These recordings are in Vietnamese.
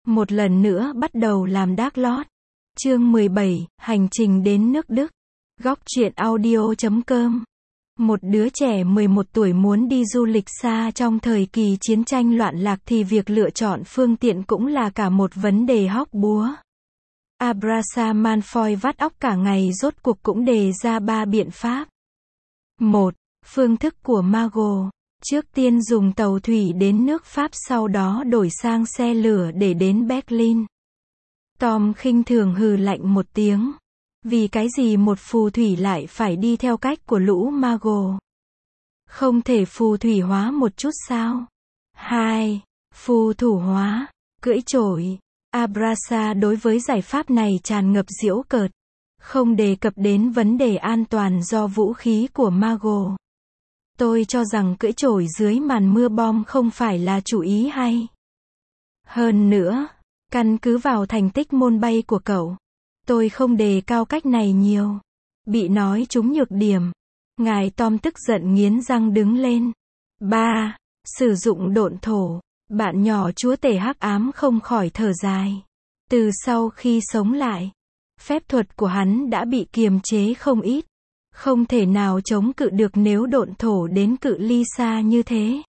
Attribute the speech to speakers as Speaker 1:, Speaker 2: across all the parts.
Speaker 1: Một lần nữa bắt đầu làm Dark Lord. Chương 17, hành trình đến nước Đức. Góc truyện audio.com. Một đứa trẻ 11 tuổi muốn đi du lịch xa trong thời kỳ chiến tranh loạn lạc thì việc lựa chọn phương tiện cũng là cả một vấn đề hóc búa. Abraxam Malfoy vắt óc cả ngày rốt cuộc cũng đề ra 3 biện pháp. 1. Phương thức của Mago. Trước tiên dùng tàu thủy đến nước Pháp, sau đó đổi sang xe lửa để đến Berlin. Tom khinh thường hừ lạnh một tiếng. Vì cái gì một phù thủy lại phải đi theo cách của lũ Mago? Không thể phù thủy hóa một chút sao? 2. Phù thủ hóa. Cưỡi chổi. Abraxa đối với giải pháp này tràn ngập giễu cợt. Không đề cập đến vấn đề an toàn do vũ khí của Mago. Tôi cho rằng cưỡi chổi dưới màn mưa bom không phải là chủ ý hay. Hơn nữa, căn cứ vào thành tích môn bay của cậu, tôi không đề cao cách này nhiều. Bị nói trúng nhược điểm. Ngài Tom tức giận nghiến răng đứng lên. 3. Sử dụng độn thổ. Bạn nhỏ chúa tể hắc ám không khỏi thở dài. Từ sau khi sống lại, phép thuật của hắn đã bị kiềm chế không ít. Không thể nào chống cự được nếu độn thổ đến cự ly xa như thế.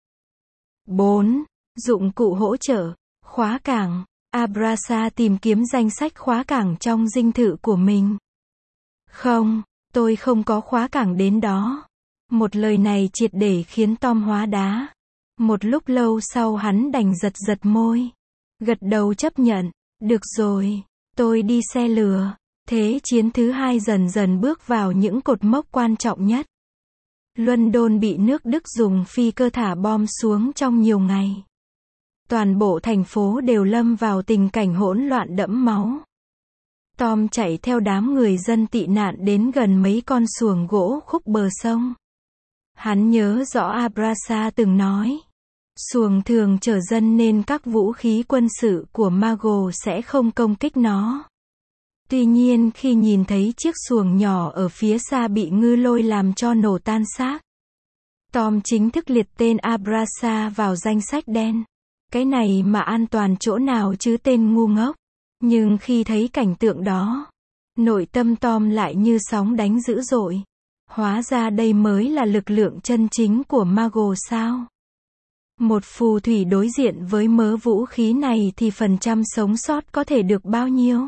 Speaker 1: 4. Dụng cụ hỗ trợ. Khóa cảng. Abraxa tìm kiếm danh sách khóa cảng trong dinh thự của mình. Không, tôi không có khóa cảng đến đó. Một lời này triệt để khiến Tom hóa đá. Một lúc lâu sau hắn đành giật giật môi. Gật đầu chấp nhận. Được rồi, tôi đi xe lửa. Thế chiến thứ 2 dần dần bước vào những cột mốc quan trọng nhất. London bị nước Đức dùng phi cơ thả bom xuống trong nhiều ngày. Toàn bộ thành phố đều lâm vào tình cảnh hỗn loạn đẫm máu. Tom chạy theo đám người dân tị nạn đến gần mấy con xuồng gỗ khúc bờ sông. Hắn nhớ rõ Abraxa từng nói, xuồng thường chở dân nên các vũ khí quân sự của Mago sẽ không công kích nó. Tuy nhiên khi nhìn thấy chiếc xuồng nhỏ ở phía xa bị ngư lôi làm cho nổ tan xác, Tom chính thức liệt tên Abraxa vào danh sách đen. Cái này mà an toàn chỗ nào chứ tên ngu ngốc. Nhưng khi thấy cảnh tượng đó, nội tâm Tom lại như sóng đánh dữ dội. Hóa ra đây mới là lực lượng chân chính của Mago sao? Một phù thủy đối diện với mớ vũ khí này thì phần trăm sống sót có thể được bao nhiêu?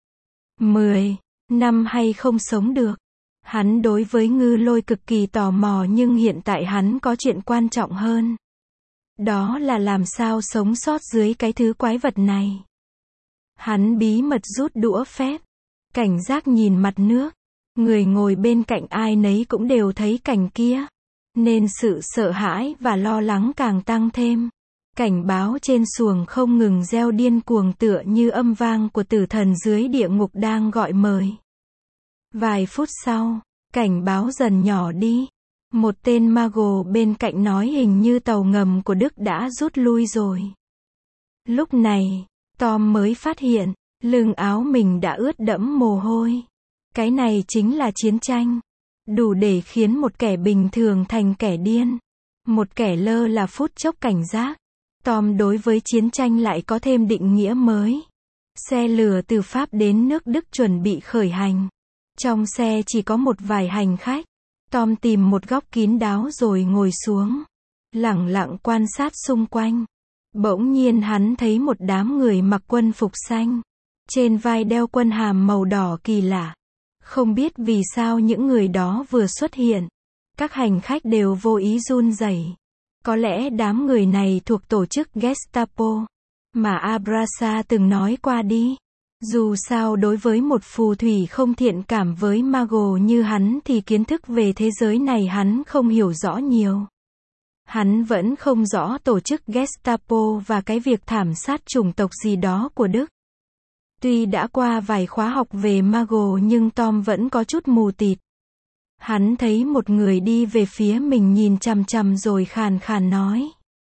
Speaker 1: 10 năm hay không sống được? Hắn đối với ngư lôi cực kỳ tò mò, nhưng hiện tại hắn có chuyện quan trọng hơn. Đó là làm sao sống sót dưới cái thứ quái vật này. Hắn bí mật rút đũa phép, cảnh giác nhìn mặt nước. Người ngồi bên cạnh ai nấy cũng đều thấy cảnh kia, nên sự sợ hãi và lo lắng càng tăng thêm. Cảnh báo trên xuồng không ngừng reo điên cuồng tựa như âm vang của tử thần dưới địa ngục đang gọi mời. Vài phút sau, cảnh báo dần nhỏ đi. Một tên Mago bên cạnh nói hình như tàu ngầm của Đức đã rút lui rồi. Lúc này, Tom mới phát hiện, lưng áo mình đã ướt đẫm mồ hôi. Cái này chính là chiến tranh. Đủ để khiến một kẻ bình thường thành kẻ điên. Một kẻ lơ là phút chốc cảnh giác. Tom đối với chiến tranh lại có thêm định nghĩa mới. Xe lửa từ Pháp đến nước Đức chuẩn bị khởi hành. Trong xe chỉ có một vài hành khách. Tom tìm một góc kín đáo rồi ngồi xuống. Lẳng lặng quan sát xung quanh. Bỗng nhiên hắn thấy một đám người mặc quân phục xanh. Trên vai đeo quân hàm màu đỏ kỳ lạ. Không biết vì sao những người đó vừa xuất hiện, các hành khách đều vô ý run rẩy. Có lẽ đám người này thuộc tổ chức Gestapo mà Abraxa từng nói qua đi. Dù sao đối với một phù thủy không thiện cảm với Mago như hắn thì kiến thức về thế giới này hắn không hiểu rõ nhiều. Hắn vẫn không rõ tổ chức Gestapo và cái việc thảm sát chủng tộc gì đó của Đức. Tuy đã qua vài khóa học về Mago nhưng Tom vẫn có chút mù tịt. Hắn thấy một người đi về phía mình nhìn chằm chằm rồi khàn khàn nói.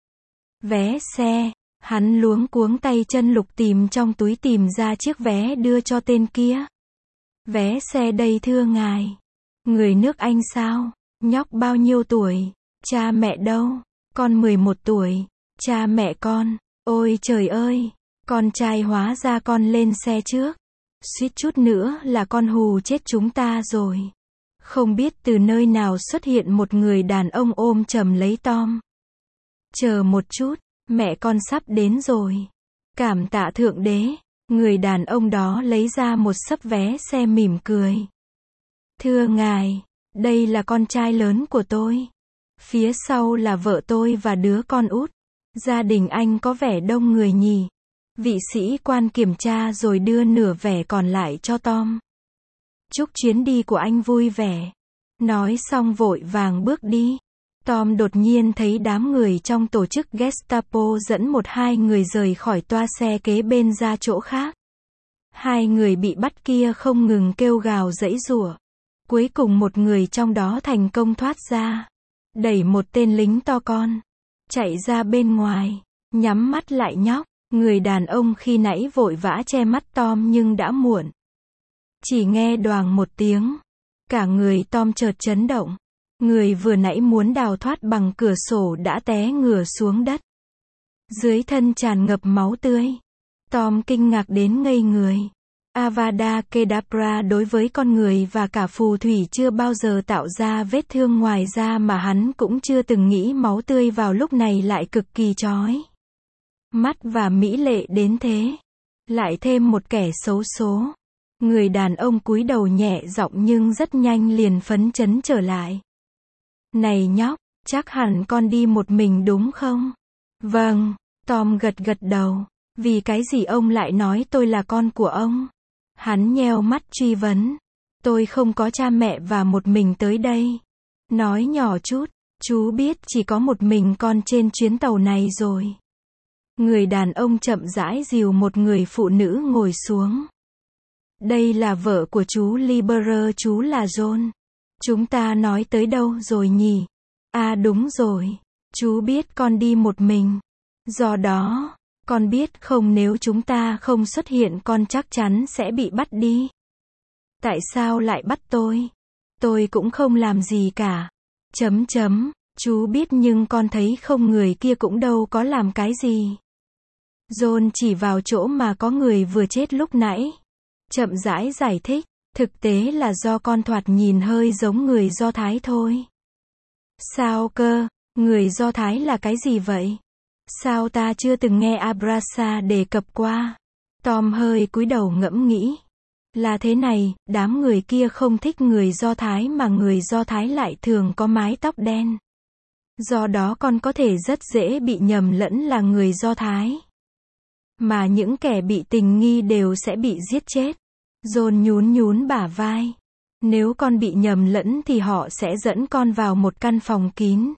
Speaker 1: Vé xe. Hắn luống cuống tay chân lục tìm trong túi tìm ra chiếc vé đưa cho tên kia. Vé xe đây thưa ngài. Người nước Anh sao? Nhóc bao nhiêu tuổi? Cha mẹ đâu? Con 11 tuổi. Cha mẹ con. Ôi trời ơi! Con trai hóa ra con lên xe trước. Suýt chút nữa là con hù chết chúng ta rồi. Không biết từ nơi nào xuất hiện một người đàn ông ôm chầm lấy Tom. Chờ một chút, mẹ con sắp đến rồi. Cảm tạ Thượng Đế. Người đàn ông đó lấy ra một xấp vé xe mỉm cười. Thưa ngài, đây là con trai lớn của tôi. Phía sau là vợ tôi và đứa con út. Gia đình anh có vẻ đông người nhỉ? Vị sĩ quan kiểm tra rồi đưa nửa vé còn lại cho Tom. Chúc chuyến đi của anh vui vẻ. Nói xong vội vàng bước đi. Tom đột nhiên thấy đám người trong tổ chức Gestapo dẫn hai người rời khỏi toa xe kế bên ra chỗ khác. Hai người bị bắt kia không ngừng kêu gào giãy giụa. Cuối cùng một người trong đó thành công thoát ra. Đẩy một tên lính to con. Chạy ra bên ngoài. Nhắm mắt lại nhóc. Người đàn ông khi nãy vội vã che mắt Tom nhưng đã muộn. Chỉ nghe đoàng một tiếng. Cả người Tom chợt chấn động. Người vừa nãy muốn đào thoát bằng cửa sổ đã té ngửa xuống đất. Dưới thân tràn ngập máu tươi. Tom kinh ngạc đến ngây người. Avada Kedavra đối với con người và cả phù thủy chưa bao giờ tạo ra vết thương ngoài da mà hắn cũng chưa từng nghĩ máu tươi vào lúc này lại cực kỳ chói mắt và mỹ lệ đến thế. Lại thêm một kẻ xấu số. Người đàn ông cúi đầu nhẹ giọng nhưng rất nhanh liền phấn chấn trở lại. Này nhóc, chắc hẳn con đi một mình đúng không? Vâng, Tom gật gật đầu. Vì cái gì ông lại nói tôi là con của ông? Hắn nheo mắt truy vấn. Tôi không có cha mẹ và một mình tới đây. Nói nhỏ chút, chú biết chỉ có một mình con trên chuyến tàu này rồi. Người đàn ông chậm rãi dìu một người phụ nữ ngồi xuống. Đây là vợ của chú Liberer, chú là John. Chúng ta nói tới đâu rồi nhỉ? À đúng rồi. Chú biết con đi một mình. Do đó, con biết không nếu chúng ta không xuất hiện con chắc chắn sẽ bị bắt đi. Tại sao lại bắt tôi? Tôi cũng không làm gì cả. Chú biết nhưng con thấy không người kia cũng đâu có làm cái gì. John chỉ vào chỗ mà có người vừa chết lúc nãy. Chậm rãi giải thích. Thực tế là do con thoạt nhìn hơi giống người Do Thái thôi. Sao cơ? Người Do Thái là cái gì vậy? Sao ta chưa từng nghe Abrasa đề cập qua? Tom hơi cúi đầu ngẫm nghĩ. Là thế này, đám người kia không thích người Do Thái mà người Do Thái lại thường có mái tóc đen. Do đó con có thể rất dễ bị nhầm lẫn là người Do Thái. Mà những kẻ bị tình nghi đều sẽ bị giết chết. John nhún bả vai. Nếu con bị nhầm lẫn thì họ sẽ dẫn con vào một căn phòng kín.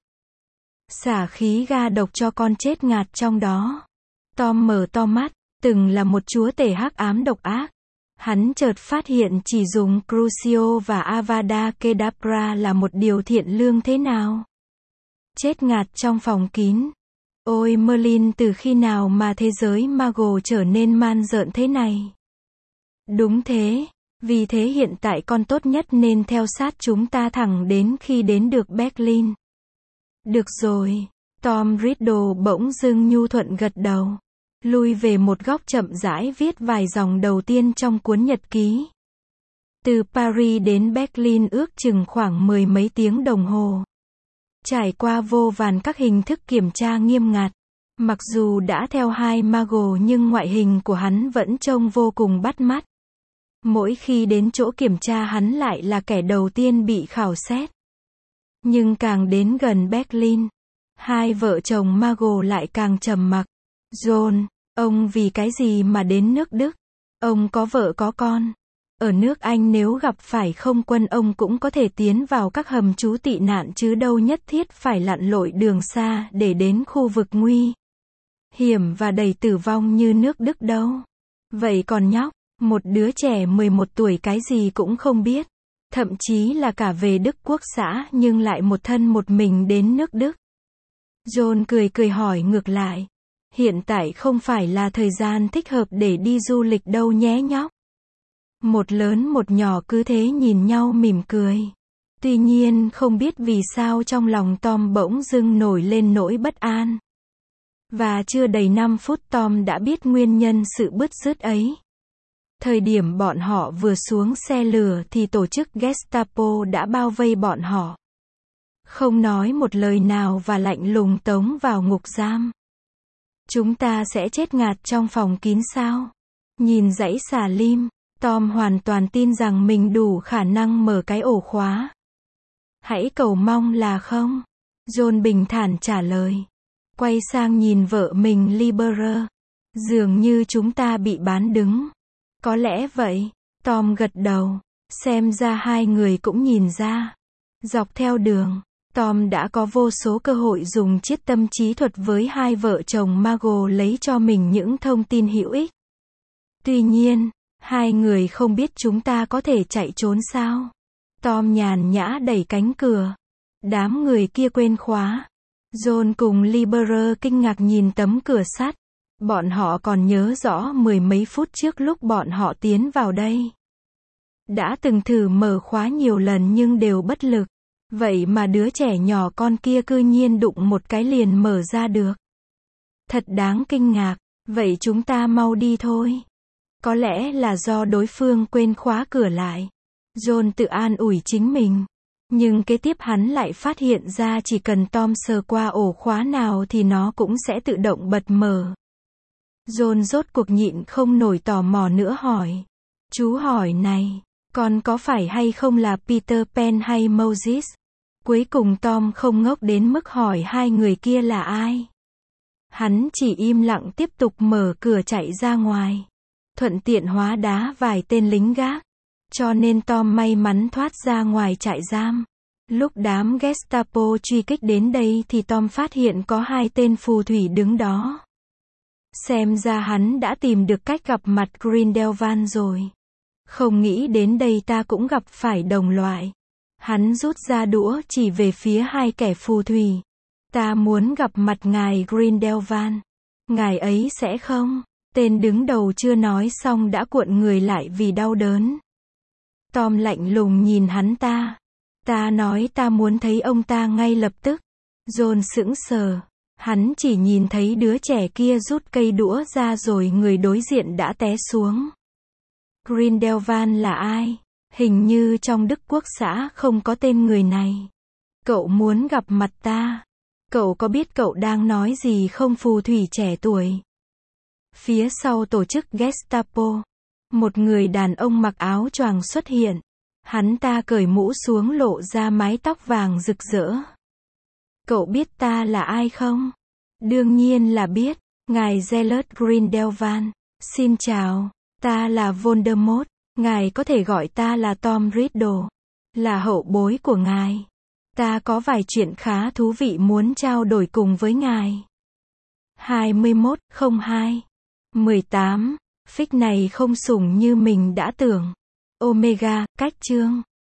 Speaker 1: Xả khí ga độc cho con chết ngạt trong đó. Tom mở to mắt. Từng là một chúa tể hắc ám độc ác. Hắn chợt phát hiện chỉ dùng Crucio và Avada Kedavra là một điều thiện lương thế nào. Chết ngạt trong phòng kín. Ôi Merlin, từ khi nào mà thế giới Mago trở nên man rợn thế này? Đúng thế. Vì thế hiện tại con tốt nhất nên theo sát chúng ta thẳng đến khi đến được Berlin. Được rồi. Tom Riddle bỗng dưng nhu thuận gật đầu. Lui về một góc chậm rãi viết vài dòng đầu tiên trong cuốn nhật ký. Từ Paris đến Berlin ước chừng khoảng 10 mấy tiếng đồng hồ. Trải qua vô vàn các hình thức kiểm tra nghiêm ngặt. Mặc dù đã theo hai Mago nhưng ngoại hình của hắn vẫn trông vô cùng bắt mắt. Mỗi khi đến chỗ kiểm tra hắn lại là kẻ đầu tiên bị khảo xét. Nhưng càng đến gần Berlin, hai vợ chồng Mago lại càng trầm mặc. John, ông vì cái gì mà đến nước Đức? Ông có vợ có con. Ở nước Anh nếu gặp phải không quân ông cũng có thể tiến vào các hầm trú tị nạn chứ đâu nhất thiết phải lặn lội đường xa để đến khu vực nguy hiểm và đầy tử vong như nước Đức đâu. Vậy còn nhóc, một đứa trẻ 11 tuổi cái gì cũng không biết, thậm chí là cả về Đức Quốc xã nhưng lại một thân một mình đến nước Đức. John cười hỏi ngược lại. Hiện tại không phải là thời gian thích hợp để đi du lịch đâu nhé nhóc. Một lớn một nhỏ cứ thế nhìn nhau mỉm cười. Tuy nhiên không biết vì sao trong lòng Tom bỗng dưng nổi lên nỗi bất an. Và chưa đầy 5 phút Tom đã biết nguyên nhân sự bứt rứt ấy. Thời điểm bọn họ vừa xuống xe lửa thì tổ chức Gestapo đã bao vây bọn họ. Không nói một lời nào và lạnh lùng tống vào ngục giam. Chúng ta sẽ chết ngạt trong phòng kín sao? Nhìn dãy xà lim, Tom hoàn toàn tin rằng mình đủ khả năng mở cái ổ khóa. Hãy cầu mong là không. John bình thản trả lời. Quay sang nhìn vợ mình Libera. Dường như chúng ta bị bán đứng. Có lẽ vậy. Tom gật đầu. Xem ra hai người cũng nhìn ra. Dọc theo đường, Tom đã có vô số cơ hội dùng chiết tâm trí thuật với hai vợ chồng Margot lấy cho mình những thông tin hữu ích. Tuy nhiên, hai người không biết chúng ta có thể chạy trốn sao. Tom nhàn nhã đẩy cánh cửa. Đám người kia quên khóa. John cùng Libera kinh ngạc nhìn tấm cửa sắt. Bọn họ còn nhớ rõ 10 mấy phút trước lúc bọn họ tiến vào đây. Đã từng thử mở khóa nhiều lần nhưng đều bất lực. Vậy mà đứa trẻ nhỏ con kia cư nhiên đụng một cái liền mở ra được. Thật đáng kinh ngạc. Vậy chúng ta mau đi thôi. Có lẽ là do đối phương quên khóa cửa lại. John tự an ủi chính mình. Nhưng kế tiếp hắn lại phát hiện ra chỉ cần Tom sờ qua ổ khóa nào thì nó cũng sẽ tự động bật mở. John rốt cuộc nhịn không nổi tò mò nữa hỏi. Chú hỏi này, con có phải hay không là Peter Pan hay Moses? Cuối cùng Tom không ngốc đến mức hỏi hai người kia là ai. Hắn chỉ im lặng tiếp tục mở cửa chạy ra ngoài. Thuận tiện hóa đá vài tên lính gác. Cho nên Tom may mắn thoát ra ngoài trại giam. Lúc đám Gestapo truy kích đến đây thì Tom phát hiện có hai tên phù thủy đứng đó. Xem ra hắn đã tìm được cách gặp mặt Grindelwald rồi. Không nghĩ đến đây ta cũng gặp phải đồng loại. Hắn rút ra đũa chỉ về phía hai kẻ phù thủy. Ta muốn gặp mặt ngài Grindelwald. Ngài ấy sẽ không? Tên đứng đầu chưa nói xong đã cuộn người lại vì đau đớn. Tom lạnh lùng nhìn hắn ta. Ta nói ta muốn thấy ông ta ngay lập tức. John sững sờ. Hắn chỉ nhìn thấy đứa trẻ kia rút cây đũa ra rồi người đối diện đã té xuống. Grindelwald là ai? Hình như trong Đức Quốc xã không có tên người này. Cậu muốn gặp mặt ta. Cậu có biết cậu đang nói gì không phù thủy trẻ tuổi? Phía sau tổ chức Gestapo, một người đàn ông mặc áo choàng xuất hiện. Hắn ta cởi mũ xuống lộ ra mái tóc vàng rực rỡ. Cậu biết ta là ai không? Đương nhiên là biết. Ngài Gellert Grindelwald. Xin chào. Ta là Voldemort. Ngài có thể gọi ta là Tom Riddle. Là hậu bối của ngài. Ta có vài chuyện khá thú vị muốn trao đổi cùng với ngài. 2102 18. Phích này không sủng như mình đã tưởng. Omega, cách chương